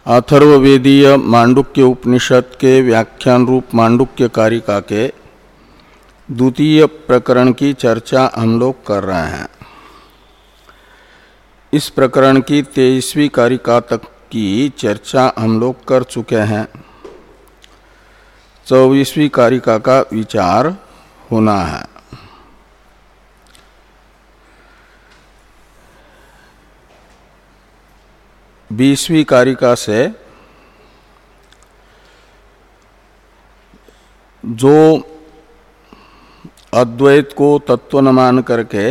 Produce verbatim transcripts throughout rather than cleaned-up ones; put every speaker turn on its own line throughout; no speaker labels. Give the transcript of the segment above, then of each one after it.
अथर्ववेदीय मांडुक्य उपनिषद के व्याख्यान रूप मांडुक्य कारिका के द्वितीय प्रकरण की चर्चा हम लोग कर रहे हैं। इस प्रकरण की तेईसवीं कारिका तक की चर्चा हम लोग कर चुके हैं। चौबीसवीं कारिका का विचार होना है। बीसवीं कारिका से जो अद्वैत को तत्व न मान करके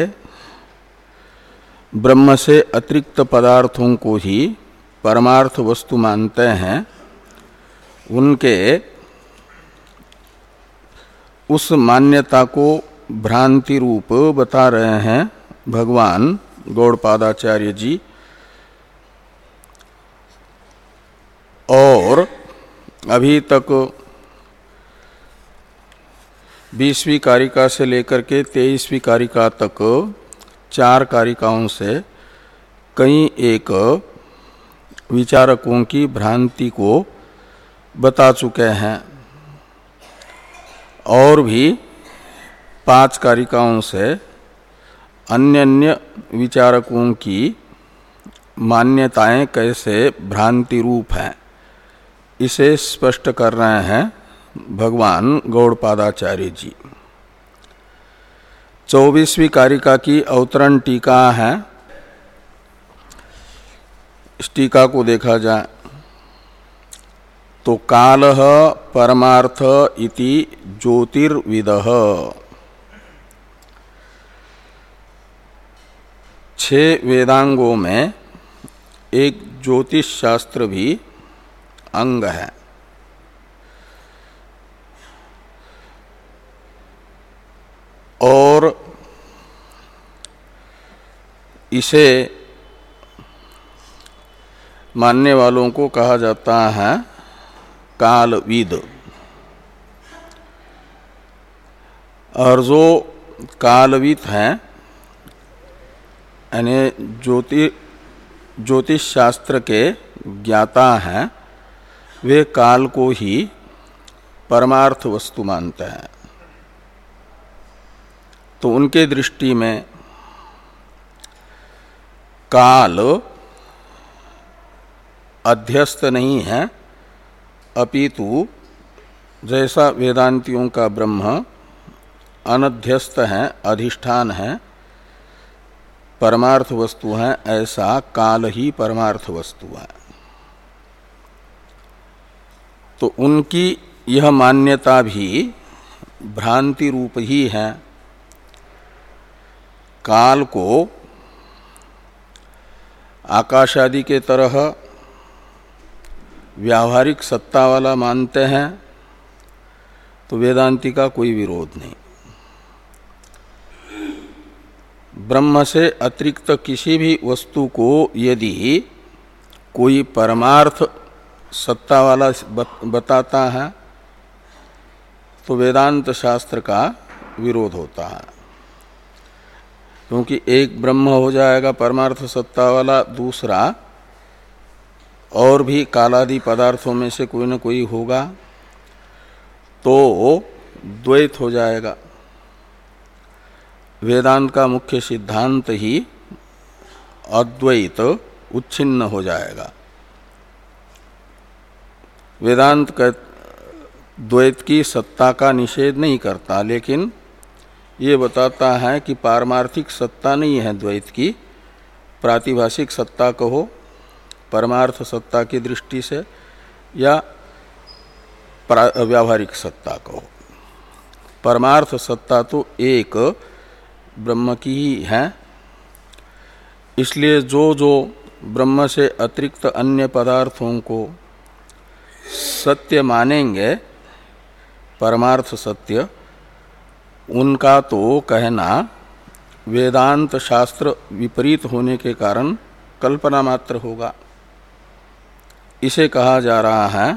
ब्रह्म से अतिरिक्त पदार्थों को ही परमार्थ वस्तु मानते हैं, उनके उस मान्यता को भ्रांति रूप बता रहे हैं भगवान गौड़पादाचार्य जी। और अभी तक बीसवीं कारिका से लेकर के तेईसवीं कारिका तक चार कारिकाओं से कई एक विचारकों की भ्रांति को बता चुके हैं और भी पांच कारिकाओं से अन्य अन्य विचारकों की मान्यताएं कैसे भ्रांति रूप हैं, इसे स्पष्ट कर रहे हैं भगवान गौड़पादाचार्य जी। चौबीसवीं कारिका की अवतरण टीका है। इस टीका को देखा जाए तो कालः परमार्थ इति ज्योतिर्विदः, छह वेदांगों में एक ज्योतिष शास्त्र भी अंग है। और इसे मानने वालों को कहा जाता है कालविद। और जो कालविद हैं यानी ज्योति ज्योतिष शास्त्र के ज्ञाता हैं, वे काल को ही परमार्थ वस्तु मानते हैं। तो उनके दृष्टि में काल अध्यस्त नहीं है, अपितु जैसा वेदांतियों का ब्रह्म अनध्यस्त है, अधिष्ठान है, परमार्थ वस्तु है, ऐसा काल ही परमार्थ वस्तु है। तो उनकी यह मान्यता भी भ्रांति रूप ही है। काल को आकाश आदि के तरह व्यावहारिक सत्ता वाला मानते हैं तो वेदांति का कोई विरोध नहीं। ब्रह्म से अतिरिक्त किसी भी वस्तु को यदि कोई परमार्थ सत्ता वाला बताता है तो वेदांत शास्त्र का विरोध होता है, क्योंकि एक ब्रह्म हो जाएगा परमार्थ सत्ता वाला, दूसरा और भी कालादि पदार्थों में से कोई न कोई होगा, तो द्वैत हो जाएगा। वेदांत का मुख्य सिद्धांत ही अद्वैत उच्छिन्न हो जाएगा। वेदांत का द्वैत की सत्ता का निषेध नहीं करता, लेकिन ये बताता है कि पारमार्थिक सत्ता नहीं है द्वैत की, प्रातिभाषिक सत्ता कहो परमार्थ सत्ता की दृष्टि से, या व्यावहारिक सत्ता कहो। परमार्थ सत्ता तो एक ब्रह्म की ही है। इसलिए जो जो ब्रह्म से अतिरिक्त अन्य पदार्थों को सत्य मानेंगे, परमार्थ सत्य, उनका तो कहना वेदांत शास्त्र विपरीत होने के कारण कल्पना मात्र होगा। इसे कहा जा रहा है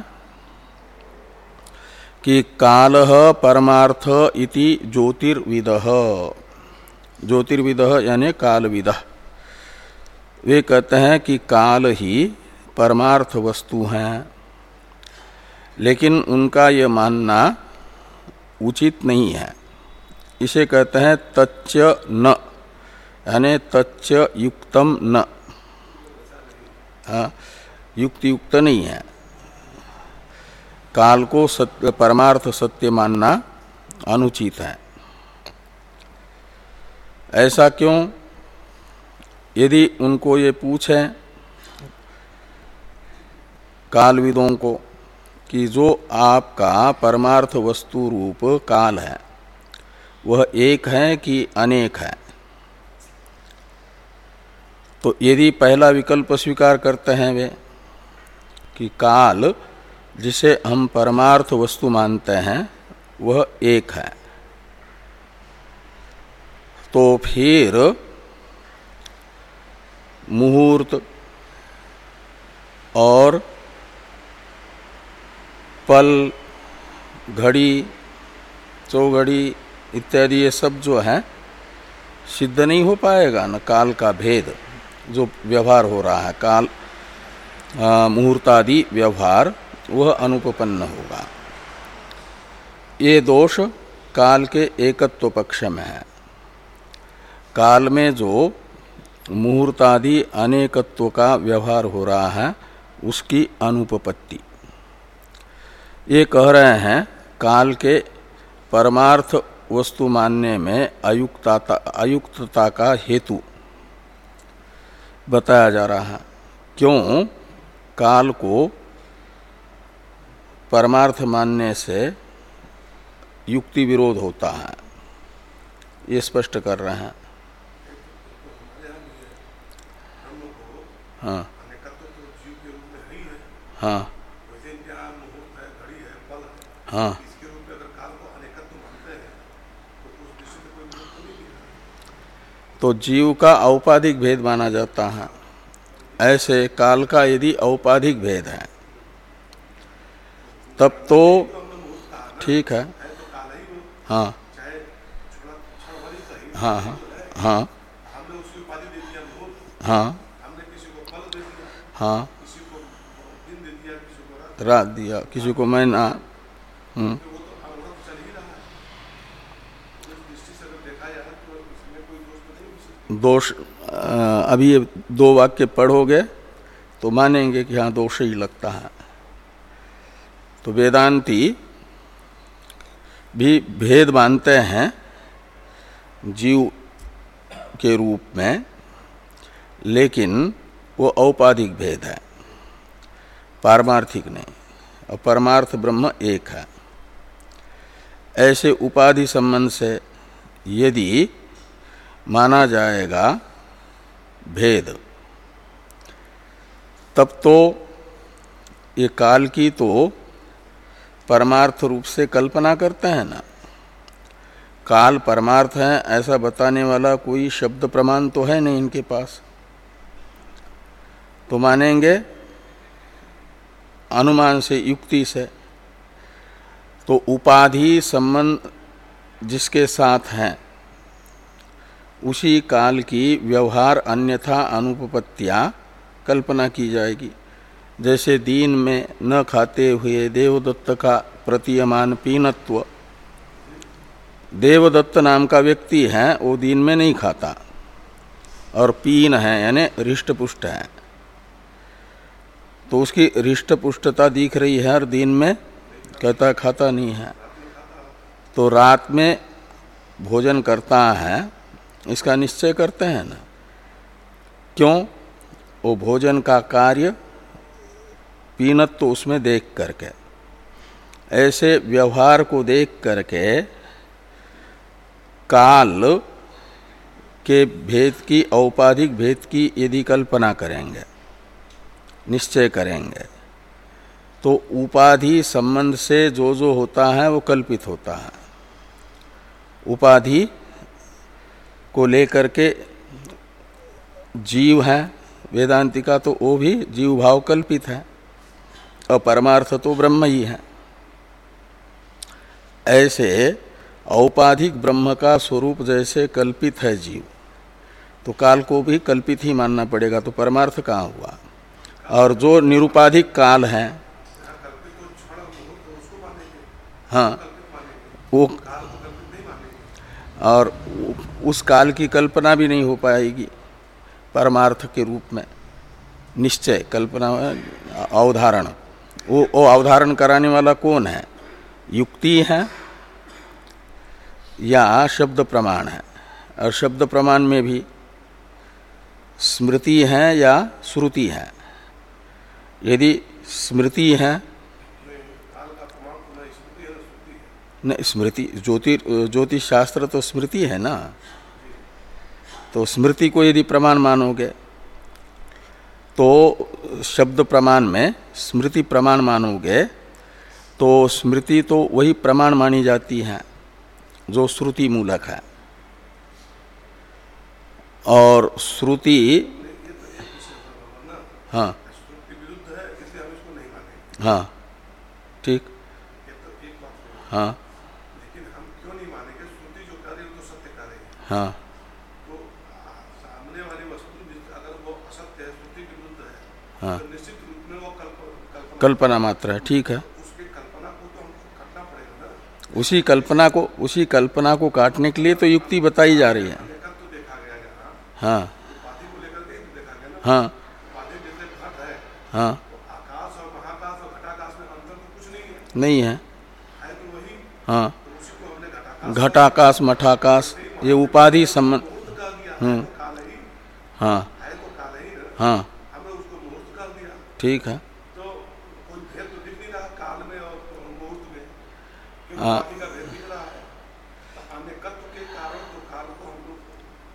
कि कालः परमार्थ इति ज्योतिर्विदः। ज्योतिर्विदः यानी कालविदः। वे कहते हैं कि काल ही परमार्थ वस्तु हैं, लेकिन उनका ये मानना उचित नहीं है। इसे कहते हैं तच्च न, यानी तच्च युक्तम न, युक्त युक्त नहीं है। काल को सत्य, परमार्थ सत्य मानना अनुचित है। ऐसा क्यों? यदि उनको ये पूछें कालविदों को कि जो आपका परमार्थ वस्तु रूप काल है वह एक है कि अनेक है, तो यदि पहला विकल्प स्वीकार करते हैं वे कि काल जिसे हम परमार्थ वस्तु मानते हैं वह एक है, तो फिर मुहूर्त और पल, घड़ी, चौघड़ी इत्यादि ये सब जो है सिद्ध नहीं हो पाएगा न। काल का भेद जो व्यवहार हो रहा है, काल मुहूर्तादि व्यवहार, वह अनुपपन्न होगा। ये दोष काल के एकत्व पक्ष में है। काल में जो मुहूर्तादि अनेकत्व का व्यवहार हो रहा है उसकी अनुपपत्ति। ये कह रहे हैं काल के परमार्थ वस्तु मानने में अयुक्तता अयुक्तता का हेतु बताया जा रहा है। क्यों? काल को परमार्थ मानने से युक्ति विरोध होता है, ये स्पष्ट कर रहे हैं। हाँ हाँ हाँ, तो जीव का औपाधिक भेद माना जाता है। ऐसे काल का यदि औपाधिक भेद है तब तो ठीक है। हाँ हाँ हाँ हाँ हाँ हाँ, रात दिया, किसी को महीना। हम्म, दोष अभी ये दो वाक्य पढ़ोगे तो मानेंगे कि हाँ दोष ही लगता है। तो वेदांती भी भेद मानते हैं जीव के रूप में, लेकिन वो औपाधिक भेद है, पारमार्थिक नहीं। और परमार्थ ब्रह्म एक है। ऐसे उपाधि संबंध से यदि माना जाएगा भेद, तब तो ये काल की तो परमार्थ रूप से कल्पना करते हैं ना। काल परमार्थ है ऐसा बताने वाला कोई शब्द प्रमाण तो है नहीं इनके पास, तो मानेंगे अनुमान से, युक्ति से। तो उपाधि संबंध जिसके साथ है उसी काल की व्यवहार अन्यथा अनुपपत्तियां कल्पना की जाएगी। जैसे दीन में न खाते हुए देवदत्त का प्रतीयमान पीनत्व, देवदत्त नाम का व्यक्ति है वो दीन में नहीं खाता और पीन है यानी हृष्ट पुष्ट है, तो उसकी हृष्ट पुष्टता दिख रही है और दिन में कहता खाता नहीं है। तो रात में भोजन करता है इसका निश्चय करते हैं ना। क्यों? वो भोजन का कार्य पीनत तो उसमें देख करके, ऐसे व्यवहार को देख करके काल के भेद की, औपाधिक भेद की यदि कल्पना करेंगे, निश्चय करेंगे, तो उपाधि संबंध से जो जो होता है वो कल्पित होता है। उपाधि को लेकर के जीव है वेदांति का, तो वो भी जीव भाव कल्पित है और परमार्थ तो ब्रह्म ही है। ऐसे औपाधिक ब्रह्म का स्वरूप जैसे कल्पित है जीव, तो काल को भी कल्पित ही मानना पड़ेगा। तो परमार्थ कहाँ हुआ? और जो निरुपाधिक काल है, हाँ, वो और उस काल की कल्पना भी नहीं हो पाएगी परमार्थ के रूप में। निश्चय कल्पना अवधारण, वो वो अवधारण कराने वाला कौन है? युक्ति है या शब्द प्रमाण है? और शब्द प्रमाण में भी स्मृति है या श्रुति है? यदि स्मृति है, नहीं स्मृति ज्योति ज्योतिष शास्त्र तो स्मृति है ना, तो स्मृति को यदि प्रमाण मानोगे तो शब्द प्रमाण में स्मृति प्रमाण मानोगे तो स्मृति तो वही प्रमाण मानी जाती है जो श्रुति मूलक है। और श्रुति, हाँ हाँ ठीक, हाँ हाँ हाँ,
तो निश्चित रूप में वो कल्पना,
कल्पना मात्र है, ठीक है।
उसकी कल्पना को तो हमको काटना पड़ेगा ना।
उसी कल्पना को उसी कल्पना को काटने के लिए तो युक्ति बताई जा रही है।
तो देखा गया यहाँ,
हाँ
उपाधि को लेकर के देखा गया ना।
हाँ
उपाधि जैसे घट है,
हाँ,
तो आकाश और महाकाश और घटाकाश में अंतर तो कुछ नहीं है,
नहीं है,
है तो वही।
हाँ,
तो उसी को हमने घटाकाश
घटाकाश मठाकाश ये उपाधि संबंध,
मुहूर्त कर दिया,
हम्म,
है तो काल ही,
हाँ
है तो काल ही ना,
हाँ
हमने उसको मुहूर्त कर दिया।
ठीक है।
तो कोई भेद तो दिख नहीं रहा काल में और मुहूर्त में, क्योंकि
हाँ।
उपाधि का भेद दिख रहा है। तो अनेकत्व के कारण तो काल को हम लोग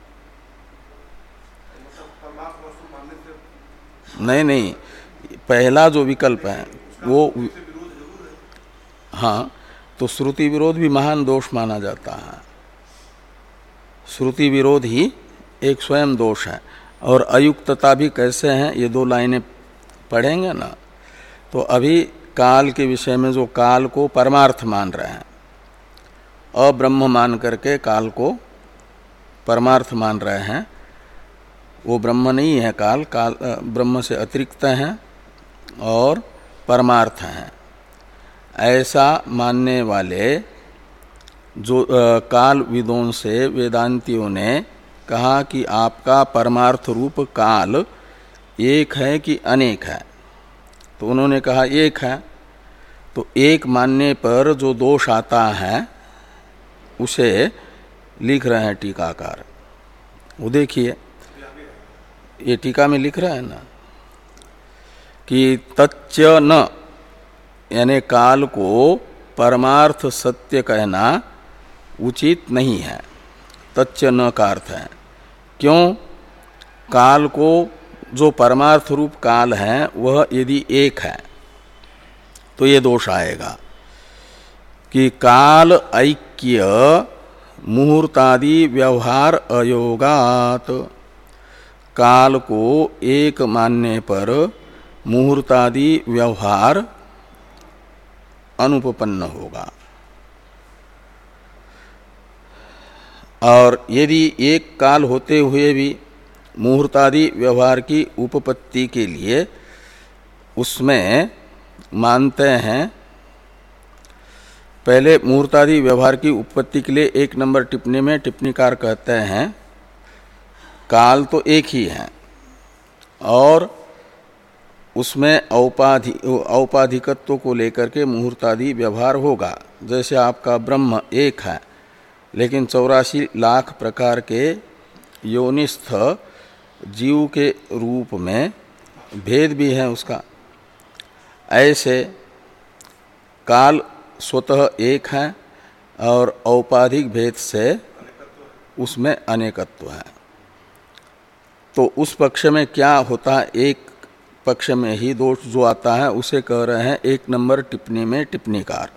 मतलब परमात्मा वस्तु मानने से
नहीं नहीं, पहला जो विकल्प है वो,
विरोध जरूर है।
हाँ, तो श्रुति विरोध भी महान दोष माना जाता है। श्रुति विरोध ही एक स्वयं दोष है। और अयुक्तता भी कैसे हैं, ये दो लाइनें पढ़ेंगे ना। तो अभी काल के विषय में जो काल को परमार्थ मान रहे हैं, अब्रह्म मान करके काल को परमार्थ मान रहे हैं, वो ब्रह्म नहीं है काल, काल ब्रह्म से अतिरिक्त हैं और परमार्थ हैं। ऐसा मानने वाले जो आ, काल विदों से वेदांतियों ने कहा कि आपका परमार्थ रूप काल एक है कि अनेक है, तो उन्होंने कहा एक है। तो एक मानने पर जो दोष आता है उसे लिख रहे हैं टीकाकार। वो देखिए, ये टीका में लिख रहा है ना कि तच्च न, यानी काल को परमार्थ सत्य कहना उचित नहीं है। तच्च न का अर्थ है, क्यों? काल को जो परमार्थ रूप काल है वह यदि एक है तो ये दोष आएगा कि काल ऐक्य मुहूर्तादि व्यवहार अयोगात। काल को एक मानने पर मुहूर्तादि व्यवहार अनुपपन्न होगा। और यदि एक काल होते हुए भी मुहूर्तादि व्यवहार की उपपत्ति के लिए उसमें मानते हैं, पहले मुहूर्तादि व्यवहार की उपपत्ति के लिए एक नंबर टिप्पणी में टिप्पणीकार कहते हैं काल तो एक ही है और उसमें औपाधि औपाधिकत्व को लेकर के मुहूर्तादि व्यवहार होगा। जैसे आपका ब्रह्म एक है लेकिन चौरासी लाख प्रकार के योनिस्थ जीव के रूप में भेद भी है उसका। ऐसे काल स्वतः एक है और औपाधिक भेद से उसमें अनेकत्व है। तो उस पक्ष में क्या होता है, एक पक्ष में ही दोष जो आता है उसे कह रहे हैं एक नंबर टिप्पणी में टिप्पणीकार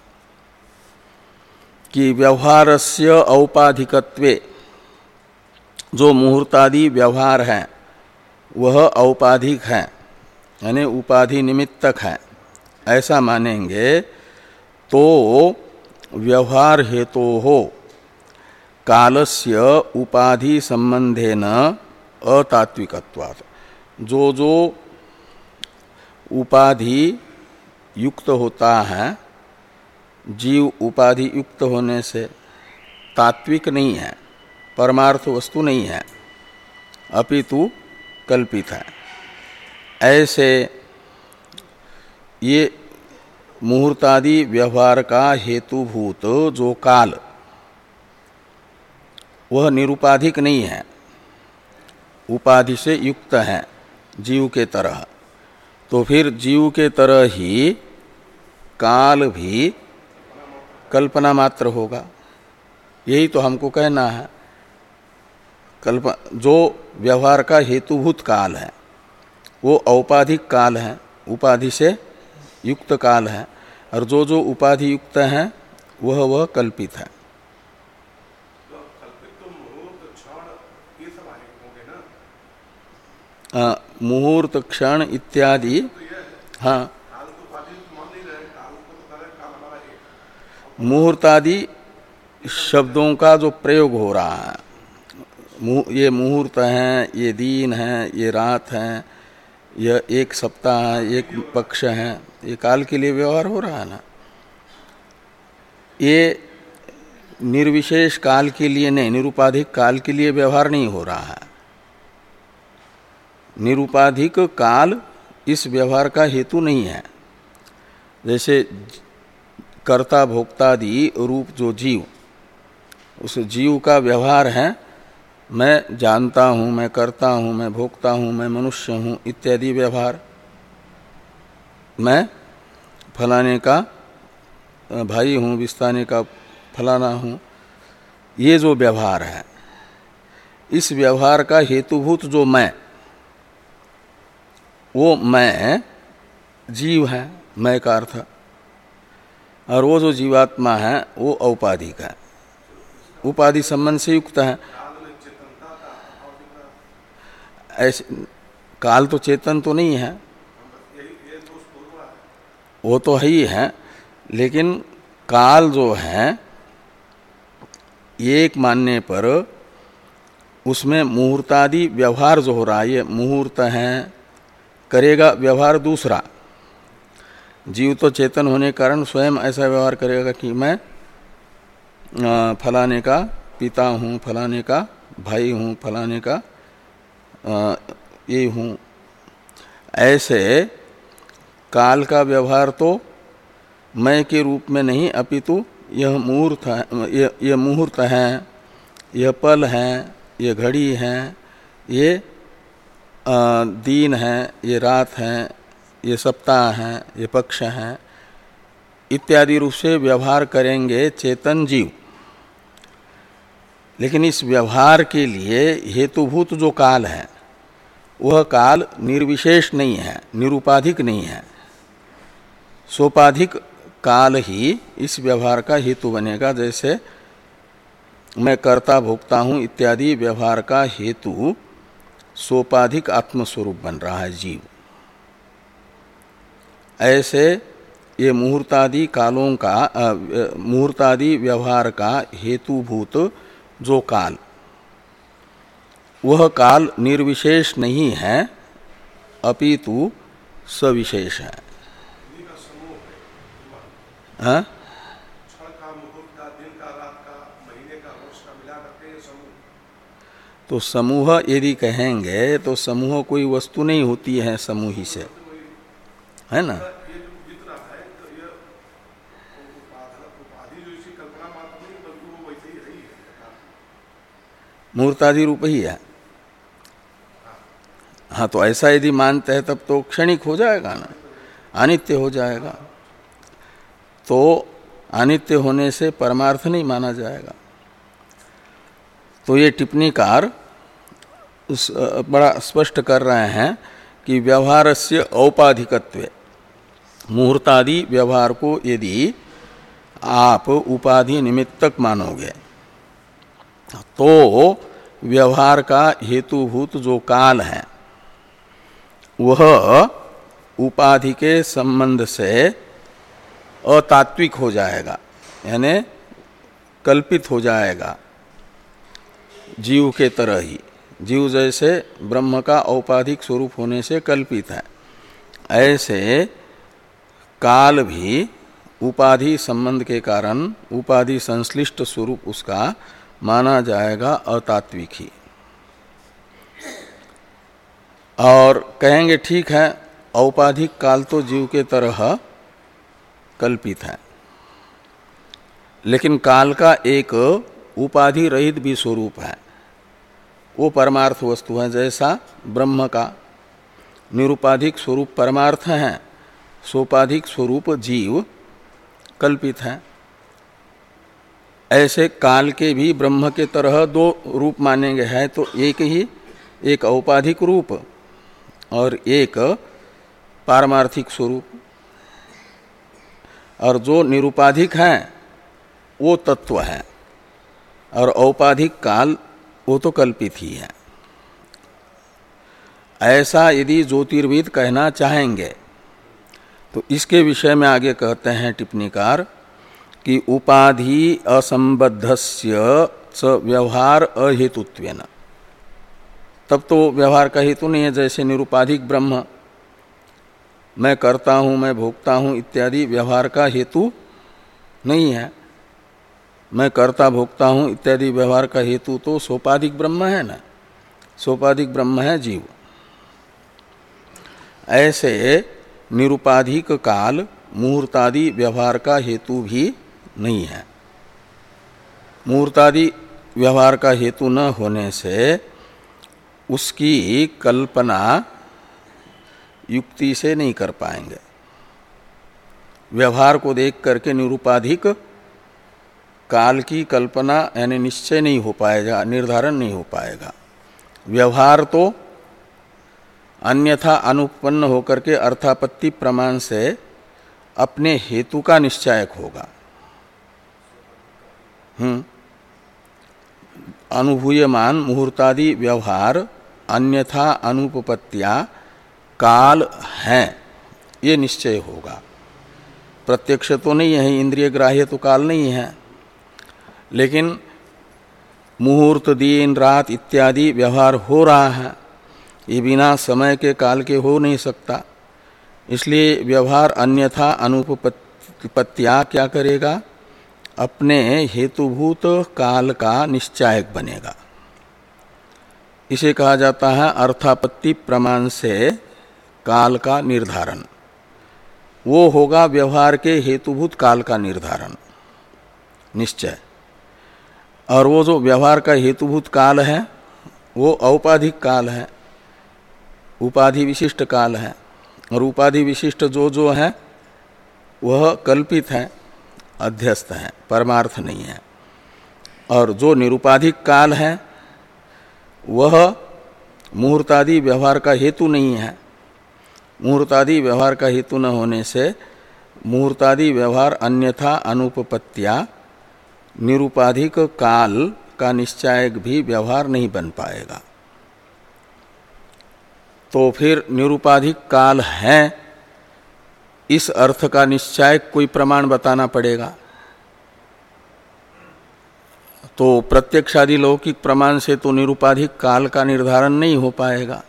कि व्यवहारस्य औपाधिकत्वे, जो मुहूर्तादि व्यवहार है वह औपाधिक है यानी उपाधि निमित्तक है, ऐसा मानेंगे तो व्यवहार हेतु हो कालस्य उपाधि संबंधेन अतात्विकत्वात्। जो जो उपाधि युक्त होता है, जीव उपाधि युक्त होने से तात्विक नहीं है, परमार्थ वस्तु नहीं है, अपितु कल्पित है। ऐसे ये मुहूर्तादि व्यवहार का हेतुभूत जो काल, वह निरुपाधिक नहीं है, उपाधि से युक्त है जीव के तरह। तो फिर जीव के तरह ही काल भी कल्पना मात्र होगा, यही तो हमको कहना है। कल्प जो व्यवहार का हेतुभूत काल है वो औपाधिक काल है, उपाधि से युक्त काल है, और जो जो उपाधि युक्त है वह वह कल्पित है।
तो कल्पित तो मुहूर्त क्षण ये सब आए होंगे ना?
आ, मुहूर्त क्षण इत्यादि। हाँ,
काल तो उपाधि मान नहीं रहे, काल को तो कह रहे काल हमारा एक।
मुहूर्तादि शब्दों का जो प्रयोग हो रहा है, ये मुहूर्त है, ये दिन है, ये रात है, यह एक सप्ताह है, एक पक्ष है, ये काल के लिए व्यवहार हो रहा है ना। ये निर्विशेष काल के लिए नहीं, निरुपाधिक काल के लिए व्यवहार नहीं हो रहा है। निरुपाधिक काल इस व्यवहार का हेतु नहीं है। जैसे कर्ता भोक्तादि रूप जो जीव, उस जीव का व्यवहार है, मैं जानता हूँ, मैं करता हूँ, मैं भोगता हूँ, मैं मनुष्य हूँ इत्यादि व्यवहार। मैं फलाने का भाई हूँ, बिस्ताने का फलाना हूँ, ये जो व्यवहार है, इस व्यवहार का हेतुभूत जो मैं, वो मैं जीव है, मैं का अर्थ, और वो जो जीवात्मा है वो औपाधिक है, उपाधि संबंध से युक्त है। ऐसे काल तो चेतन तो नहीं है, वो तो है ही है, लेकिन काल जो है एक मानने पर उसमें मुहूर्तादि व्यवहार जो हो रहा है, ये मुहूर्त है, करेगा व्यवहार दूसरा। जीव तो चेतन होने के कारण स्वयं ऐसा व्यवहार करेगा कि मैं फलाने का पिता हूँ, फलाने का भाई हूँ, फलाने का ये हूँ। ऐसे काल का व्यवहार तो मैं के रूप में नहीं, अपितु यह मुहूर्त है, यह, यह मुहूर्त है, यह पल है, यह घड़ी है, ये आ, दिन है, ये रात है, ये सप्ताह है, ये पक्ष है इत्यादि रूप से व्यवहार करेंगे चेतन जीव। लेकिन इस व्यवहार के लिए हेतुभूत जो काल है वह काल निर्विशेष नहीं है, निरुपाधिक नहीं है। सोपाधिक काल ही इस व्यवहार का हेतु बनेगा। जैसे मैं कर्ता भोक्ता हूँ इत्यादि व्यवहार का हेतु सोपाधिक आत्मस्वरूप बन रहा है जीव। ऐसे ये मुहूर्तादि कालों का मुहूर्तादि व्यवहार का हेतुभूत जो काल, वह काल निर्विशेष नहीं है, अपितु सविशेष है। हाँ? तो समूह यदि कहेंगे तो समूह कोई वस्तु नहीं होती है, समूह ही से है ना। मुहूर्तादि रूप ही है। हाँ, तो ऐसा यदि मानते हैं तब तो क्षणिक हो जाएगा ना, अनित्य हो जाएगा। तो अनित्य होने से परमार्थ नहीं माना जाएगा। तो ये टिप्पणीकार बड़ा स्पष्ट कर रहे हैं कि व्यवहारस्य औपाधिकत्वे, मुहूर्तादि व्यवहार को यदि आप उपाधि निमित्तक मानोगे तो व्यवहार का हेतुभूत जो काल है वह उपाधि के संबंध से अतात्विक हो जाएगा, यानी कल्पित हो जाएगा जीव के तरह ही। जीव जैसे ब्रह्म का औपाधिक स्वरूप होने से कल्पित है, ऐसे काल भी उपाधि संबंध के कारण उपाधि संश्लिष्ट स्वरूप उसका माना जाएगा अतात्विक ही। और कहेंगे ठीक है, औपाधिक काल तो जीव के तरह कल्पित है, लेकिन काल का एक उपाधि रहित भी स्वरूप है, वो परमार्थ वस्तु है। जैसा ब्रह्म का निरुपाधिक स्वरूप परमार्थ है, सोपाधिक स्वरूप जीव कल्पित है। ऐसे काल के भी ब्रह्म के तरह दो रूप मानेंगे हैं, तो एक ही, एक औपाधिक रूप और एक पारमार्थिक स्वरूप। और जो निरुपाधिक है वो तत्व है, और औपाधिक काल वो तो कल्पित ही है। ऐसा यदि ज्योतिर्विद कहना चाहेंगे तो इसके विषय में आगे कहते हैं टिप्पणीकार कि उपाधि असंबद्धस्य च व्यवहार अहेतुत्वेन, तब तो व्यवहार का हेतु नहीं है। जैसे निरुपाधिक ब्रह्म, मैं करता हूँ, मैं भोगता हूँ इत्यादि व्यवहार का हेतु नहीं है। मैं करता भोगता हूँ इत्यादि व्यवहार का हेतु तो सोपाधिक ब्रह्म है ना, सोपाधिक ब्रह्म है जीव। ऐसे निरुपाधिक काल मुहूर्तादि व्यवहार का हेतु भी नहीं है। मुहूर्तादि व्यवहार का हेतु न होने से उसकी कल्पना युक्ति से नहीं कर पाएंगे। व्यवहार को देख करके निरुपाधिक काल की कल्पना यानी निश्चय नहीं हो पाएगा, निर्धारण नहीं हो पाएगा। व्यवहार तो अन्यथा अनुपन्न होकर के अर्थापत्ति प्रमाण से अपने हेतु का निश्चायक होगा। हम्म अनुभूयमान मुहूर्तादि व्यवहार अन्यथा अनुपपत्तिया काल है, ये निश्चय होगा। प्रत्यक्ष तो नहीं है, इंद्रिय ग्राह्य तो काल नहीं है, लेकिन मुहूर्त, दिन, रात इत्यादि व्यवहार हो रहा है, ये बिना समय के काल के हो नहीं सकता। इसलिए व्यवहार अन्यथा अनुपपत्तिया क्या करेगा, अपने हेतुभूत काल का निश्चायक बनेगा। इसे कहा जाता है अर्थापत्ति प्रमाण से काल का निर्धारण। वो होगा व्यवहार के हेतुभूत काल का निर्धारण, निश्चय। और वो जो व्यवहार का हेतुभूत काल है वो औपाधिक काल है, उपाधि विशिष्ट काल है। और उपाधि विशिष्ट जो जो है वह कल्पित है, अध्यस्त है, परमार्थ नहीं है। और जो निरुपाधिक काल है वह मुहूर्तादि व्यवहार का हेतु नहीं है। मुहूर्तादि व्यवहार का हेतु न होने से मुहूर्तादि व्यवहार अन्यथा अनुपपत्तिया निरुपाधिक काल का निश्चायक भी व्यवहार नहीं बन पाएगा। तो फिर निरुपाधिक काल है, इस अर्थ का निश्चायक कोई प्रमाण बताना पड़ेगा। तो प्रत्यक्षादि लौकिक प्रमाण से तो निरुपाधिक काल का निर्धारण नहीं हो पाएगा,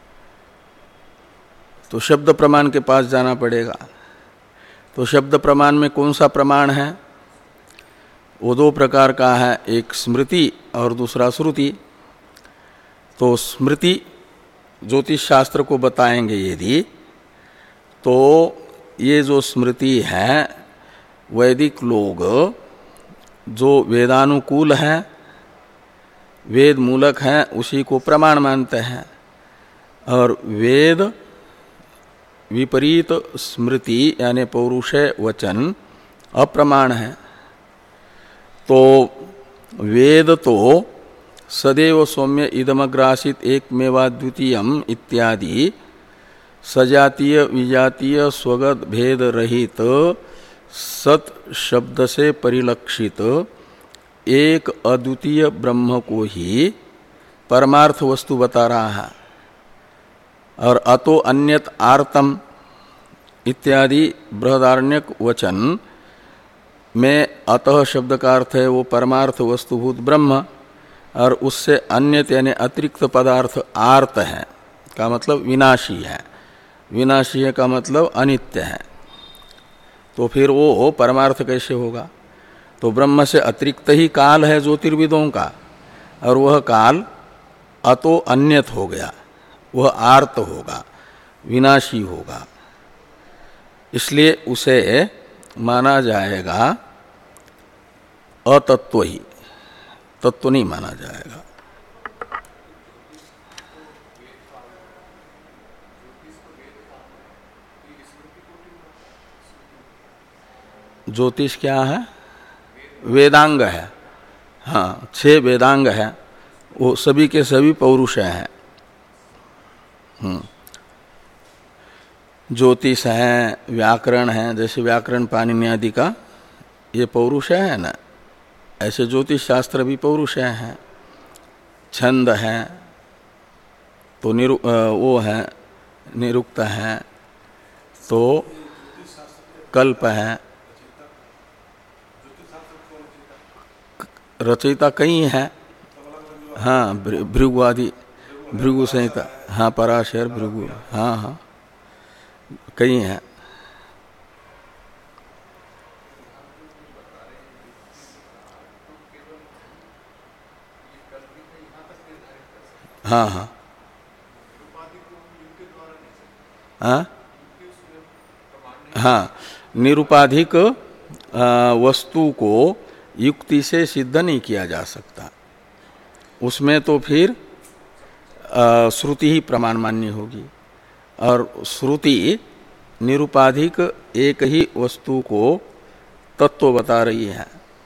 तो शब्द प्रमाण के पास जाना पड़ेगा। तो शब्द प्रमाण में कौन सा प्रमाण है? वो दो प्रकार का है, एक स्मृति और दूसरा श्रुति। तो स्मृति ज्योतिष शास्त्र को बताएंगे यदि, तो ये जो स्मृति है वैदिक लोग जो वेदानुकूल हैं, वेद मूलक हैं, उसी को प्रमाण मानते हैं। और वेद विपरीत स्मृति यानी पौरुषे वचन अप्रमाण है। तो वेद तो सदैव सौम्य इदमग्रासित एकमेवाद्वितीयम इत्यादि सजातीय विजातीय स्वगत भेद रहित सत शब्द से परिलक्षित एक अद्वितीय ब्रह्म को ही परमार्थ वस्तु बता रहा है। और अतो अन्यत आर्तम इत्यादि बृहदारण्यक वचन में अतः शब्द का अर्थ है वो परमार्थ वस्तुभूत ब्रह्म, और उससे अन्यत यानी अतिरिक्त पदार्थ आर्त है का मतलब विनाशी है। विनाशी है का मतलब अनित्य है, तो फिर वो परमार्थ कैसे होगा? तो ब्रह्म से अतिरिक्त ही काल है ज्योतिर्विदों का, और वह काल अतो अन्यत हो गया, वह आर्त होगा, विनाशी होगा, इसलिए उसे माना जाएगा अतत्व ही, तत्व नहीं माना जाएगा। ज्योतिष क्या है? वेदांग है। हाँ, छह वेदांग है, वो सभी के सभी पौरुष हैं। हम्म ज्योतिष है, व्याकरण है, जैसे व्याकरण पाणिनि आदि का ये पौरुष है ना, ऐसे ज्योतिष शास्त्र भी पौरुष हैं। छंद है तो निरु वो है निरुक्त है, तो कल्प है, रचयिता कई हैं। हाँ, भृगु आदि, भृगु संहिता, हाँ पराशर, भृगु, हाँ हाँ कई हैं। हाँ हाँ हाँ हाँ निरुपाधिक वस्तु को युक्ति से सिद्ध नहीं किया जा सकता, उसमें तो फिर श्रुति ही प्रमाण मान्य होगी, और श्रुति निरुपाधिक एक ही वस्तु को तत्व बता रही है।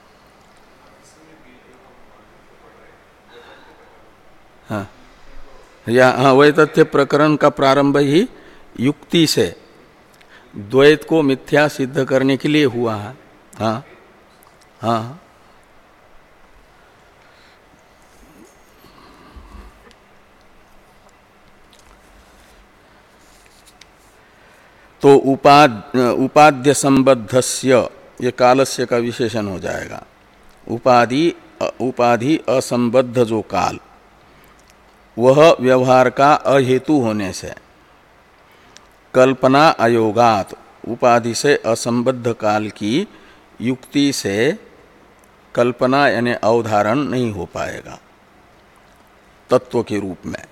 हाँ या हाँ, वही तथ्य प्रकरण का प्रारंभ ही युक्ति से द्वैत को मिथ्या सिद्ध करने के लिए हुआ है। हाँ हाँ तो उपाद उपाद्य संबद्धस्य, ये कालस्य का विशेषण हो जाएगा। उपाधि उपाधि असंबद्ध जो काल, वह व्यवहार का अहेतु होने से, कल्पना अयोगात, उपाधि से असंबद्ध काल की युक्ति से कल्पना यानी अवधारण नहीं हो पाएगा तत्व के रूप में।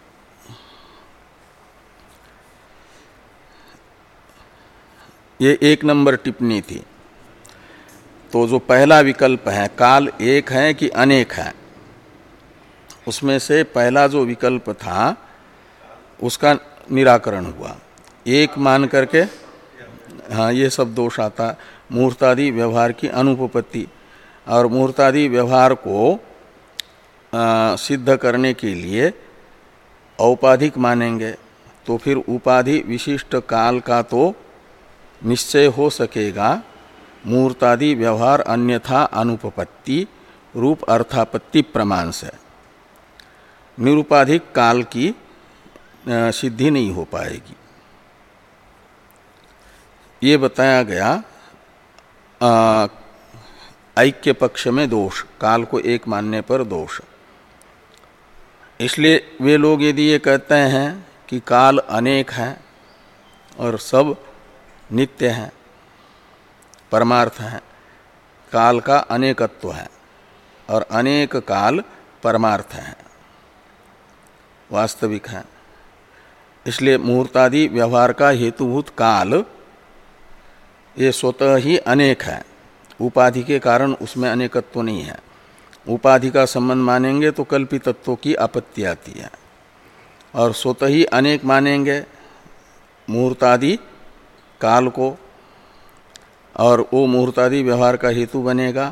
ये एक नंबर टिप्पणी थी। तो जो पहला विकल्प है, काल एक है कि अनेक है, उसमें से पहला जो विकल्प था उसका निराकरण हुआ। एक मान करके, हाँ ये सब दोष आता, मुहूर्तादि व्यवहार की अनुपपत्ति, और मुहूर्तादि व्यवहार को आ, सिद्ध करने के लिए औपाधिक मानेंगे, तो फिर उपाधि विशिष्ट काल का तो निश्चय हो सकेगा मुहूर्तादि व्यवहार अन्यथा अनुपपत्ति रूप अर्थापत्ति प्रमाण से। निरुपाधिक काल की सिद्धि नहीं हो पाएगी। ये बताया गया ऐक्य पक्ष में दोष, काल को एक मानने पर दोष। इसलिए वे लोग यदि ये कहते हैं कि काल अनेक है और सब नित्य है, परमार्थ है, काल का अनेकत्व है और अनेक काल परमार्थ है, वास्तविक है, इसलिए मुहूर्तादि व्यवहार का हेतुभूत काल ये स्वतः ही अनेक है, उपाधि के कारण उसमें अनेकत्व नहीं है। उपाधि का संबंध मानेंगे तो कल्पितत्व की आपत्ति आती है, और स्वतः ही अनेक मानेंगे मुहूर्तादि काल को, और वो मुहूर्तादि व्यवहार का हेतु बनेगा,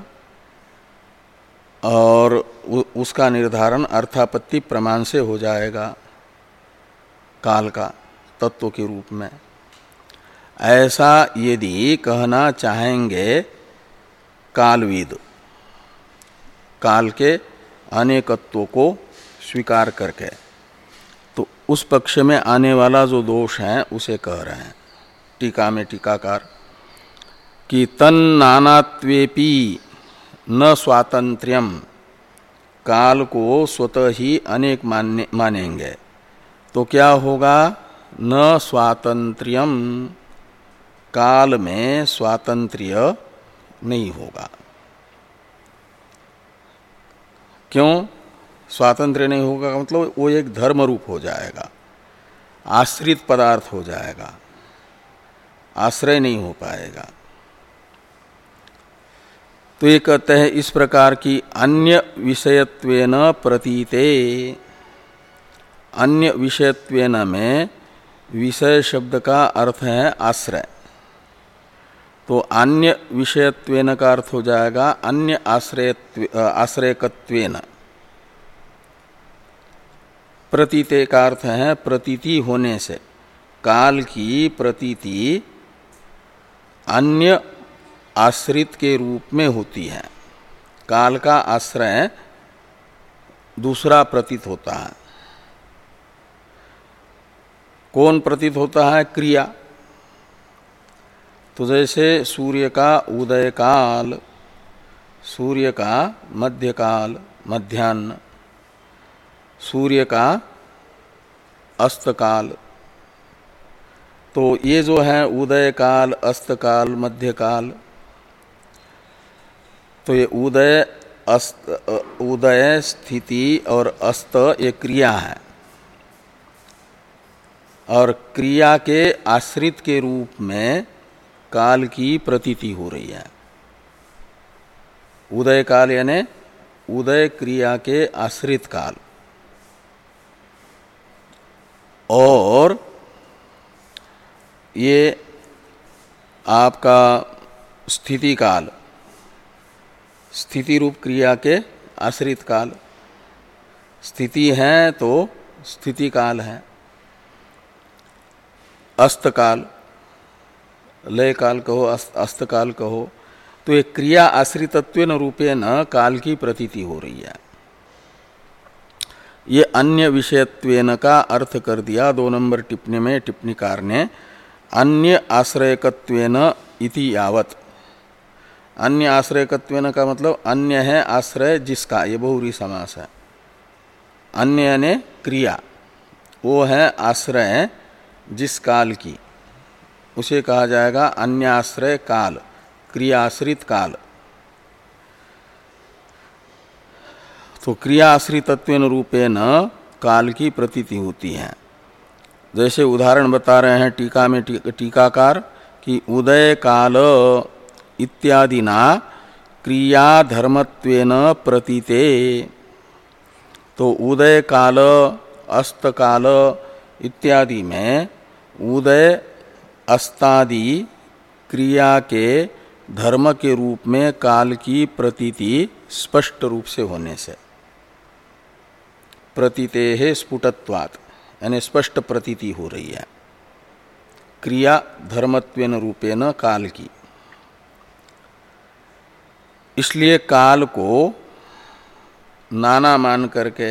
और उसका निर्धारण अर्थापत्ति प्रमाण से हो जाएगा काल का तत्व के रूप में। ऐसा यदि कहना चाहेंगे कालविद, काल के अनेकत्व को स्वीकार करके, तो उस पक्ष में आने वाला जो दोष है उसे कह रहे हैं टीका में टीकाकार कि तन्नानात्वेपि न स्वातंत्र्यम, काल को स्वतः ही अनेक माने मानेंगे तो क्या होगा, न स्वातंत्र्यम, काल में स्वातंत्र्य नहीं होगा। क्यों स्वातंत्र्य नहीं होगा? मतलब वो एक धर्म रूप हो जाएगा, आश्रित पदार्थ हो जाएगा, आश्रय नहीं हो पाएगा। तो ये कहते हैं इस प्रकार की अन्य विषयत्वेन प्रतीते, अन्य विषयत्वेन में विषय शब्द का अर्थ है आश्रय, तो अन्य विषयत्वेन का अर्थ हो जाएगा अन्य आश्रयत्व आश्रयकत्वेन। प्रतीते का अर्थ है प्रतीति होने से, काल की प्रतीति अन्य आश्रित के रूप में होती है। काल का आश्रय दूसरा प्रतीत होता है। कौन प्रतीत होता है? क्रिया। तो जैसे सूर्य का उदय काल, सूर्य का मध्य काल मध्याह्न, सूर्य का अस्त काल, तो ये जो है उदय काल, अस्त काल, मध्य काल, तो ये उदय अस्त, उदय स्थिति और अस्त ये क्रिया है, और क्रिया के आश्रित के रूप में काल की प्रतीति हो रही है। उदय काल यानी उदय क्रिया के आश्रित काल, और ये आपका स्थिति काल, स्थिति रूप क्रिया के आश्रित काल। स्थिति है तो स्थिति काल है, अस्त काल, लय काल कहो, अस्त काल कहो, तो ये क्रिया आश्रितत्वेन रूपेण काल की प्रतीति हो रही है। ये अन्य विषयत्वेन का अर्थ कर दिया दो नंबर टिप्पणी में टिप्पणीकार ने, अन्य आश्रयकत्वेन इति यावत। अन्य आश्रयकत्वेन का मतलब अन्य है आश्रय जिसका, ये बहुव्रीहि समास है। अन्य यानी क्रिया, वो है आश्रय जिस काल की, उसे कहा जाएगा अन्य आश्रय काल, क्रियाश्रित काल। तो क्रियाश्रितत्वेन रूपेण काल की प्रतीति होती है। जैसे उदाहरण बता रहे हैं टीका में टीकाकार कि उदय काल इत्यादिना क्रियाधर्मत्वेन प्रतीते। तो उदय काल, अस्त काल इत्यादि में उदय अस्तादि क्रिया के धर्म के रूप में काल की प्रतीति स्पष्ट रूप से होने से, प्रतीते है स्फुटत्वात्, यानी स्पष्ट प्रतीति हो रही है क्रिया धर्मत्वेन रूपेण काल की। इसलिए काल को नाना मान करके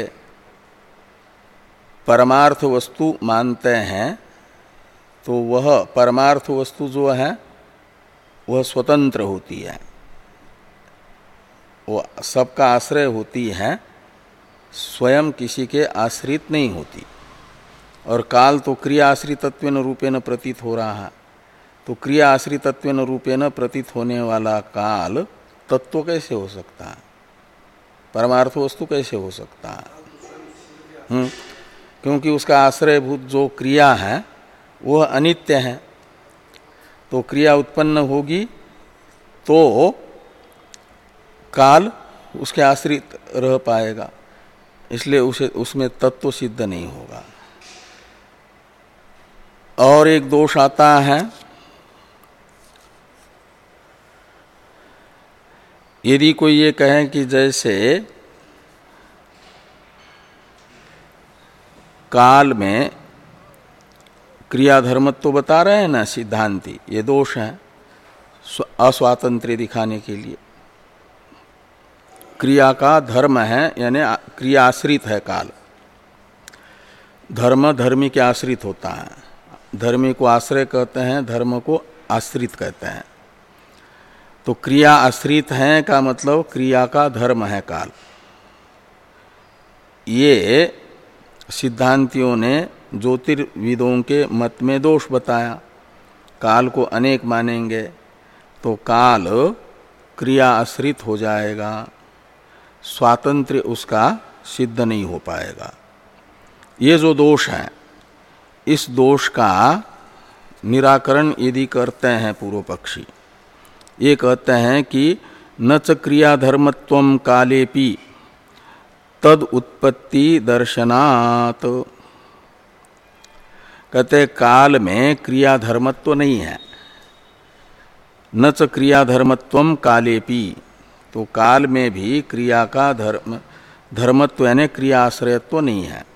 परमार्थ वस्तु मानते हैं, तो वह परमार्थ वस्तु जो है वह स्वतंत्र होती है, वो सबका आश्रय होती है, स्वयं किसी के आश्रित नहीं होती। और काल तो क्रिया आश्रितत्वेन रूपेण प्रतीत हो रहा है, तो क्रिया आश्रितत्वेन रूपेण प्रतीत होने वाला काल तत्व कैसे हो सकता है, परमार्थ वस्तु कैसे हो सकता है? हम्म क्योंकि उसका आश्रयभूत जो क्रिया है वह अनित्य है, तो क्रिया उत्पन्न होगी तो काल उसके आश्रित रह पाएगा, इसलिए उसे उसमें तत्व सिद्ध नहीं होगा। और एक दोष आता है, यदि कोई ये कहे कि जैसे काल में क्रियाधर्मत्व तो बता रहे हैं ना सिद्धांती, ये दोष है अस्वातंत्र्य दिखाने के लिए। क्रिया का धर्म है यानी क्रिया आश्रित है काल, धर्म धर्मी के आश्रित होता है, धर्मी को आश्रय कहते हैं, धर्म को आश्रित कहते हैं। तो क्रिया आश्रित है का मतलब क्रिया का धर्म है काल। ये सिद्धांतियों ने ज्योतिर्विदों के मत में दोष बताया। काल को अनेक मानेंगे तो काल क्रिया आश्रित हो जाएगा, स्वातंत्र्य उसका सिद्ध नहीं हो पाएगा। ये जो दोष है, इस दोष का निराकरण यदि करते हैं पूर्व पक्षी, ये कहते हैं कि न च क्रिया धर्मत्वम कालेपि तद उत्पत्ति दर्शनात्। कहते काल में क्रिया धर्मत्व नहीं है। न च क्रिया धर्मत्वम कालेपि, तो काल में भी क्रिया का धर्म धर्मत्व यानी क्रिया आश्रयत्व नहीं है।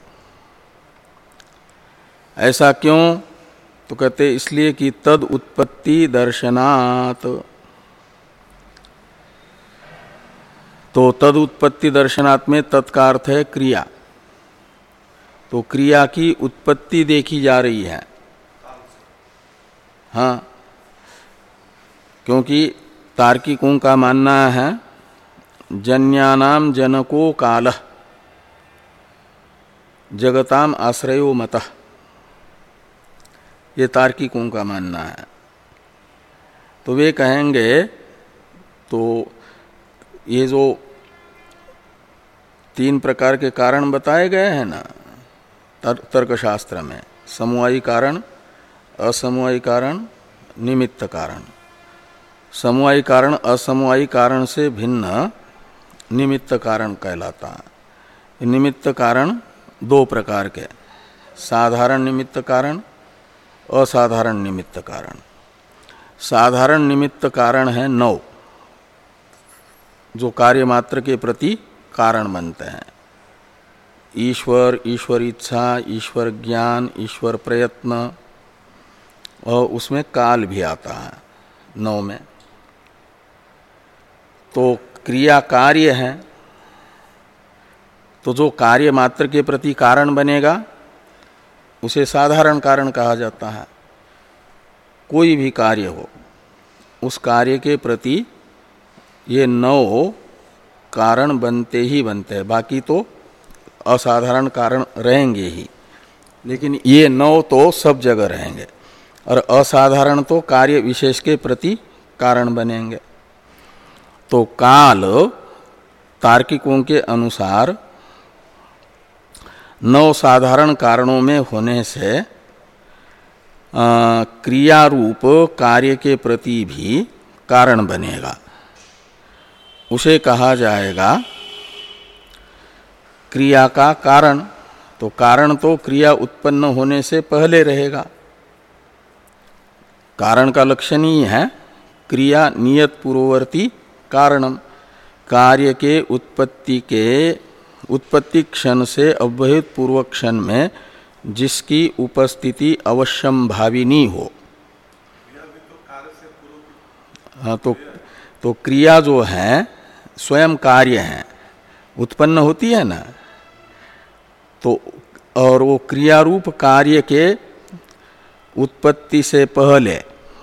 ऐसा क्यों? तो कहते इसलिए कि तद उत्पत्ति दर्शनात्। तो तद उत्पत्ति दर्शनात् में तत्का अर्थ है क्रिया, तो क्रिया की उत्पत्ति देखी जा रही है। हाँ, क्योंकि तार्किकों का मानना है जन्यानाम जनको कालः जगताम आश्रयो मतः, ये तार्किकों का मानना है। तो वे कहेंगे तो ये जो तीन प्रकार के कारण बताए गए हैं ना तर, तर्कशास्त्र में, समवायी कारण, असमवायी कारण, निमित्त कारण। समवायी कारण असमवायी कारण से भिन्न निमित्त कारण कहलाता है। निमित्त कारण दो प्रकार के, साधारण निमित्त कारण, असाधारण निमित्त कारण। साधारण निमित्त कारण है नौ, जो कार्य मात्र के प्रति कारण बनते हैं। ईश्वर, ईश्वर इच्छा, ईश्वर ज्ञान, ईश्वर प्रयत्न, और उसमें काल भी आता है नौ में। तो क्रिया कार्य है, तो जो कार्य मात्र के प्रति कारण बनेगा उसे साधारण कारण कहा जाता है। कोई भी कार्य हो, उस कार्य के प्रति ये नौ कारण बनते ही बनते हैं, बाकी तो असाधारण कारण रहेंगे ही, लेकिन ये नौ तो सब जगह रहेंगे, और असाधारण तो कार्य विशेष के प्रति कारण बनेंगे। तो काल तार्किकों के अनुसार नौ साधारण कारणों में होने से क्रिया रूप कार्य के प्रति भी कारण बनेगा। उसे कहा जाएगा क्रिया का कारण। तो कारण तो क्रिया उत्पन्न होने से पहले रहेगा। कारण का लक्षण ही है क्रिया नियत पूर्ववर्ती कारणम, कार्य के उत्पत्ति के उत्पत्ति क्षण से अव्यवहित पूर्व क्षण में जिसकी उपस्थिति अवश्यम भाविनी हो। हाँ, तो तो क्रिया जो है स्वयं कार्य है, उत्पन्न होती है ना, तो और वो क्रिया रूप कार्य के उत्पत्ति से पहले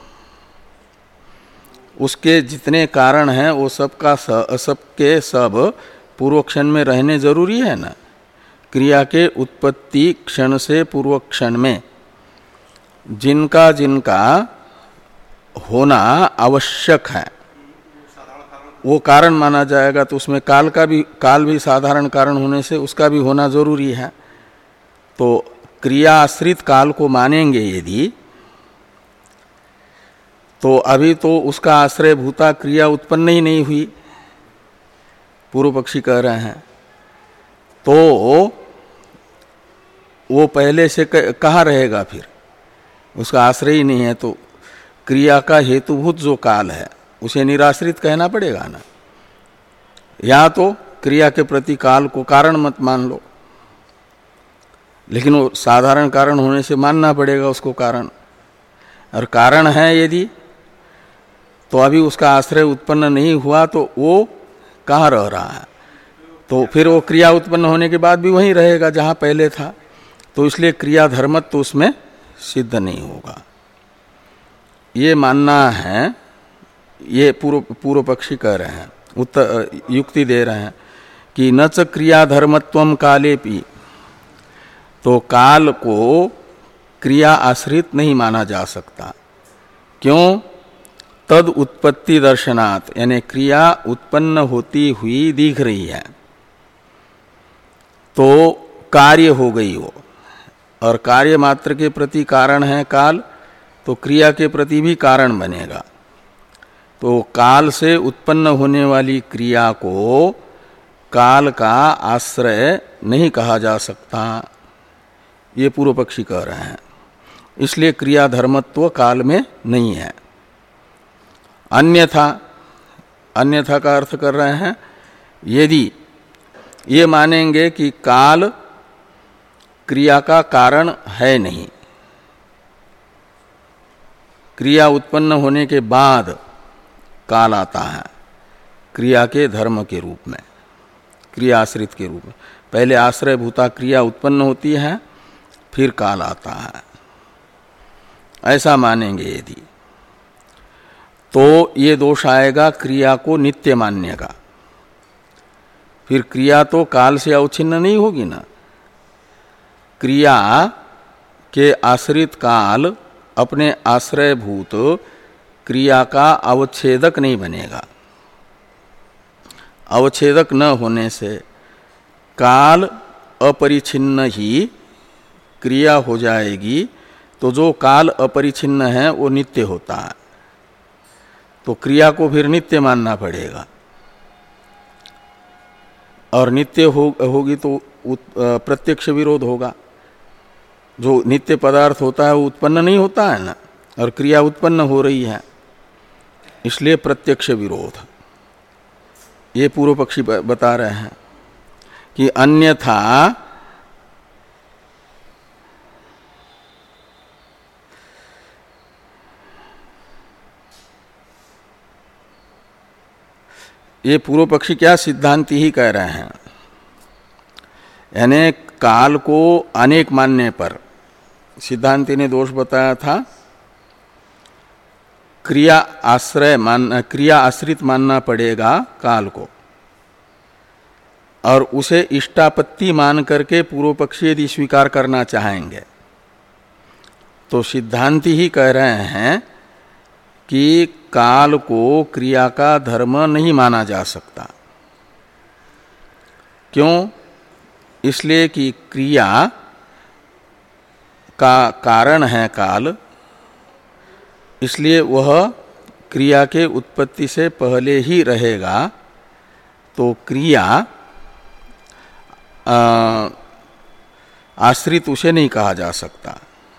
उसके जितने कारण हैं वो सबका सबके सब पूर्व क्षण में रहने जरूरी है ना। क्रिया के उत्पत्ति क्षण से पूर्व क्षण में जिनका जिनका होना आवश्यक है वो कारण माना जाएगा। तो उसमें काल का भी काल भी साधारण कारण होने से उसका भी होना जरूरी है। तो क्रिया आश्रित काल को मानेंगे यदि, तो अभी तो उसका आश्रय भूता क्रिया उत्पन्न ही नहीं हुई, पूर्व पक्षी कह रहे हैं। तो वो पहले से कहाँ रहेगा, फिर उसका आश्रय ही नहीं है। तो क्रिया का हेतुभूत जो काल है उसे निराश्रित कहना पड़ेगा ना। या तो क्रिया के प्रति काल को कारण मत मान लो, लेकिन वो साधारण कारण होने से मानना पड़ेगा उसको कारण। और कारण है यदि, तो अभी उसका आश्रय उत्पन्न नहीं हुआ तो वो कहाँ रह रहा है। तो फिर वो क्रिया उत्पन्न होने के बाद भी वहीं रहेगा जहाँ पहले था। तो इसलिए क्रिया धर्मत्व तो उसमें सिद्ध नहीं होगा। ये मानना है, ये पूर्व पूर्व पक्षी कह रहे हैं, उत्तर युक्ति दे रहे हैं कि न च क्रिया धर्मत्वम कालेपि। तो काल को क्रिया आश्रित नहीं माना जा सकता। क्यों? तद उत्पत्ति दर्शनात्, यानी क्रिया उत्पन्न होती हुई दिख रही है तो कार्य हो गई वो, और कार्य मात्र के प्रति कारण है काल, तो क्रिया के प्रति भी कारण बनेगा। तो काल से उत्पन्न होने वाली क्रिया को काल का आश्रय नहीं कहा जा सकता, ये पूर्व पक्षी कह रहे हैं। इसलिए क्रिया धर्मत्व काल में नहीं है। अन्यथा, अन्यथा का अर्थ कर रहे हैं यदि ये मानेंगे कि काल क्रिया का कारण है नहीं, क्रिया उत्पन्न होने के बाद काल आता है क्रिया के धर्म के रूप में, क्रिया आश्रित के रूप में। पहले आश्रय भूता क्रिया उत्पन्न होती है, फिर काल आता है, ऐसा मानेंगे यदि, तो ये दोष आएगा क्रिया को नित्य मानने का। फिर क्रिया तो काल से अवच्छिन्न नहीं होगी ना। क्रिया के आश्रित काल अपने आश्रयभूत क्रिया का अवच्छेदक नहीं बनेगा। अवच्छेदक न होने से काल अपरिछिन्न ही क्रिया हो जाएगी, तो जो काल अपरिछिन्न है वो नित्य होता है, तो क्रिया को फिर नित्य मानना पड़ेगा। और नित्य हो, होगी तो प्रत्यक्ष विरोध होगा। जो नित्य पदार्थ होता है वो उत्पन्न नहीं होता है ना, और क्रिया उत्पन्न हो रही है, इसलिए प्रत्यक्ष विरोध। ये पूर्व पक्षी बता रहे हैं कि अन्यथा ये पूर्व पक्षी क्या सिद्धांति ही कह रहे हैं, यानी काल को अनेक मानने पर सिद्धांति ने दोष बताया था क्रिया आश्रय मान क्रिया आश्रित मानना पड़ेगा काल को, और उसे इष्टापत्ति मान करके पूर्व पक्षी यदि स्वीकार करना चाहेंगे तो सिद्धांति ही कह रहे हैं कि काल को क्रिया का धर्म नहीं माना जा सकता। क्यों? इसलिए कि क्रिया का कारण है काल, इसलिए वह क्रिया के उत्पत्ति से पहले ही रहेगा, तो क्रिया आश्रित उसे नहीं कहा जा सकता।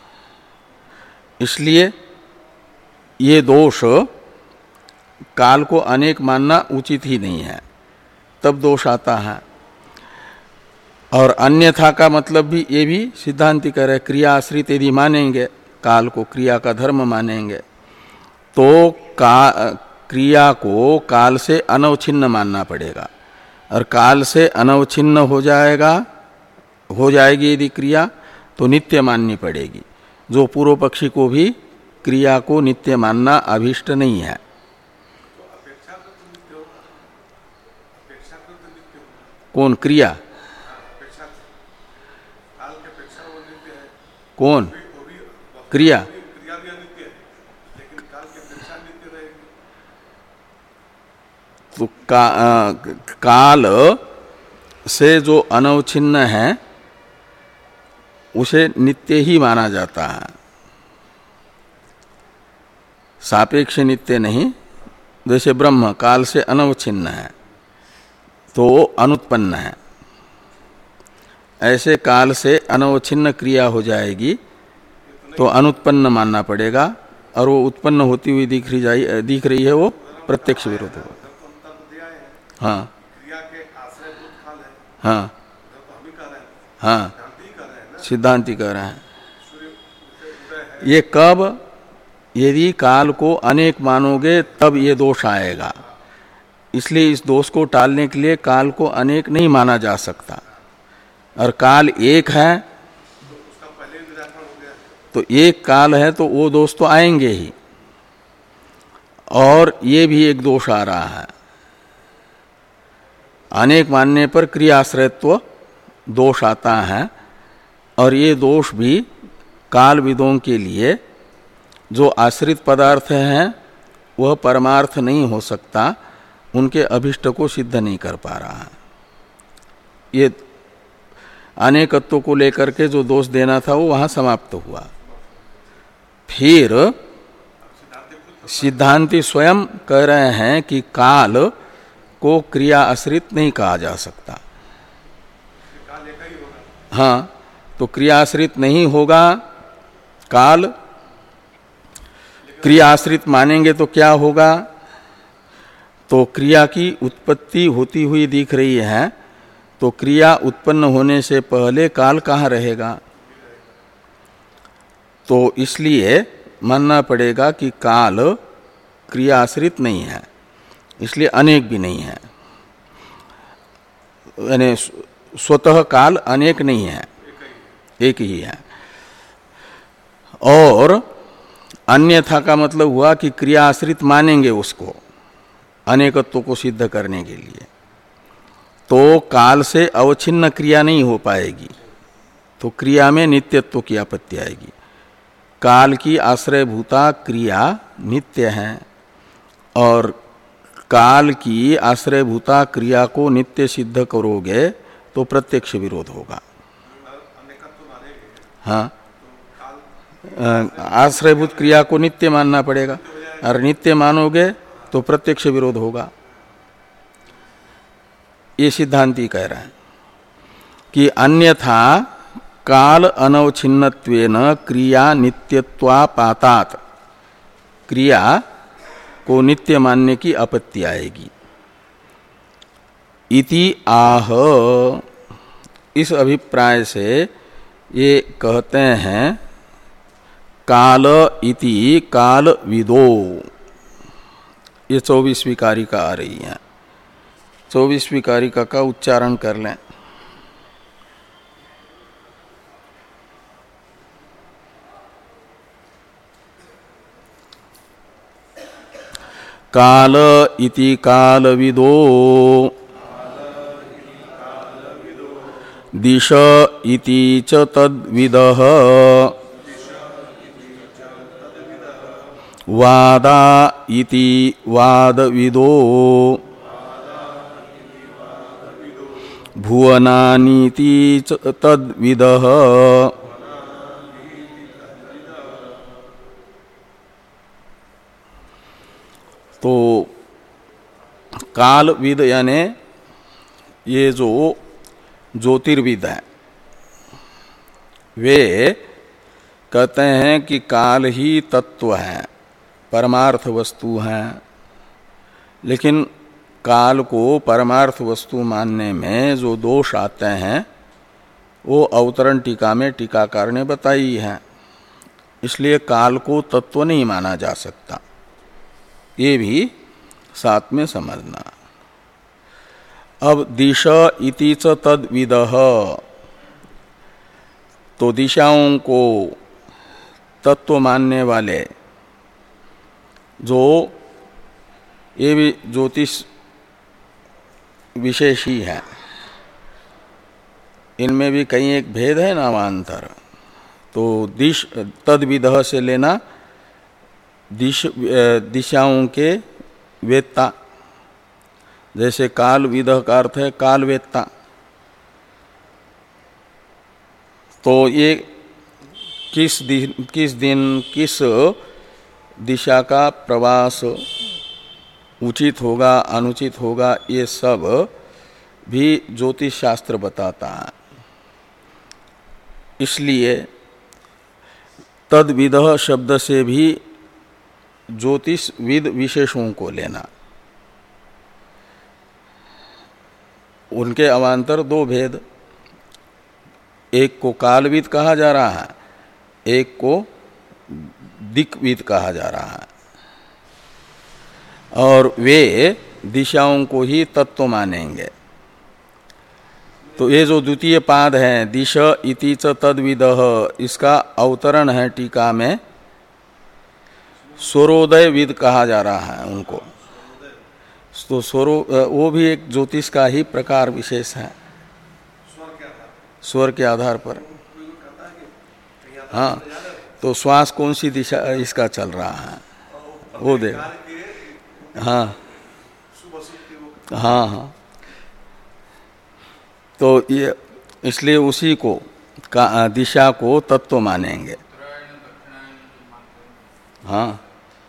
इसलिए ये दोष काल को अनेक मानना उचित ही नहीं है, तब दोष आता है। और अन्यथा का मतलब भी ये भी सिद्धांति कह रहे, क्रिया आश्रित यदि मानेंगे काल को, क्रिया का धर्म मानेंगे, तो का क्रिया को काल से अनवच्छिन्न मानना पड़ेगा, और काल से अनवच्छिन्न हो जाएगा हो जाएगी यदि क्रिया, तो नित्य माननी पड़ेगी, जो पूर्व पक्षी को भी क्रिया को नित्य मानना अभीष्ट नहीं है। कौन? क्रिया? कौन? क्रिया? तो का, आ, काल से जो अनवच्छिन्न है उसे नित्य ही माना जाता है, सापेक्ष नित्य नहीं। जैसे ब्रह्म काल से अनवच्छिन्न है तो अनुत्पन्न है, ऐसे काल से अनवच्छिन्न क्रिया हो जाएगी तो अनुत्पन्न मानना पड़ेगा, और वो उत्पन्न होती हुई दिख रही जाए दिख रही है, वो प्रत्यक्ष विरोध होगा। हाँ हाँ हाँ, सिद्धांति कह रहे हैं। ये कब? यदि काल को अनेक मानोगे तब ये दोष आएगा। इसलिए इस दोष को टालने के लिए काल को अनेक नहीं माना जा सकता, और काल एक है तो एक काल है, तो वो दोष तो आएंगे ही। और ये भी एक दोष आ रहा है, अनेक मानने पर क्रियाश्रयत्व दोष आता है, और ये दोष भी कालविदों के लिए जो आश्रित पदार्थ हैं वह परमार्थ नहीं हो सकता, उनके अभिष्ट को सिद्ध नहीं कर पा रहा है। ये अनेकत्व को लेकर के जो दोष देना था वो वहां समाप्त हुआ। फिर सिद्धांती स्वयं कह रहे हैं कि काल को क्रिया आश्रित नहीं कहा जा सकता। हाँ, तो क्रिया आश्रित नहीं होगा काल। क्रिया आश्रित मानेंगे तो क्या होगा? तो क्रिया की उत्पत्ति होती हुई दिख रही है, तो क्रिया उत्पन्न होने से पहले काल कहाँ रहेगा? तो इसलिए मानना पड़ेगा कि काल क्रिया आश्रित नहीं है, इसलिए अनेक भी नहीं है। यानी स्वतः काल अनेक नहीं है, एक ही है। और अन्यथा का मतलब हुआ कि क्रिया आश्रित मानेंगे उसको अनेकत्व को सिद्ध करने के लिए, तो काल से अवच्छिन्न क्रिया नहीं हो पाएगी, तो क्रिया में नित्यत्व की आपत्ति आएगी। काल की आश्रयभूता क्रिया नित्य है और काल की आश्रयभूता क्रिया को नित्य सिद्ध करोगे तो प्रत्यक्ष विरोध होगा। हाँ, आश्रयभूत क्रिया को नित्य मानना पड़ेगा और नित्य मानोगे तो प्रत्यक्ष विरोध होगा। ये सिद्धांती कह रहे हैं कि अन्यथा काल अनवच्छिन्नत्वेन क्रिया नित्यत्वापातात, क्रिया को नित्य मानने की आपत्ति आएगी। इति आह, इस अभिप्राय से ये कहते हैं काल इति काल विदो। ये चौबीसवीं कारिका आ रही है, चौबीसवीं कारिका का उच्चारण कर लें। काल इति कालविदो दिश इति च तद्विदः वादा इति वादविदो भुवनानीति च तद्विदः तो कालविद यानी ये जो ज्योतिर्विद है वे कहते हैं कि काल ही तत्व है, परमार्थ वस्तु है। लेकिन काल को परमार्थ वस्तु मानने में जो दोष आते हैं वो अवतरण टीका में टीकाकार ने बताई है। इसलिए काल को तत्व नहीं माना जा सकता, ये भी साथ में समझना। अब दिश इति च तद्विदः, तो दिशाओं को तत्व मानने वाले जो ये भी ज्योतिष विशेष ही है, इनमें भी कहीं एक भेद है नामांतर। तो दिश तद्विदः से लेना दिश दिशाओं के वेत्ता, जैसे काल विदः का अर्थ है काल वेत्ता। तो ये किस दिन किस दिन किस दिशा का प्रवास उचित होगा अनुचित होगा, ये सब भी ज्योतिष शास्त्र बताता है। इसलिए तद्विदः शब्द से भी ज्योतिष विद विशेषों को लेना। उनके अवान्तर दो भेद, एक को कालविद कहा जा रहा है, एक को दिक्विद कहा जा रहा है। और वे दिशाओं को ही तत्व मानेंगे। तो ये जो द्वितीय पाद है दिश इति च तद्विदः, इसका अवतरण है टीका में स्वरोदय विद कहा जा रहा है उनको। तो स्वरो वो भी एक ज्योतिष का ही प्रकार विशेष है, स्वर के आधार पर। हाँ, तो श्वास कौन सी दिशा इसका चल रहा है वो देख। हाँ हाँ हाँ, तो ये इसलिए उसी को का दिशा को तत्व मानेंगे। हाँ,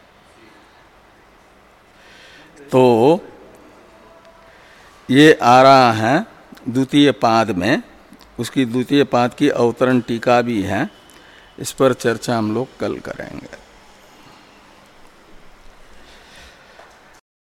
तो ये आ रहा है द्वितीय पाद में, उसकी द्वितीय पाद की अवतरण टीका भी है, इस पर चर्चा हम लोग कल करेंगे।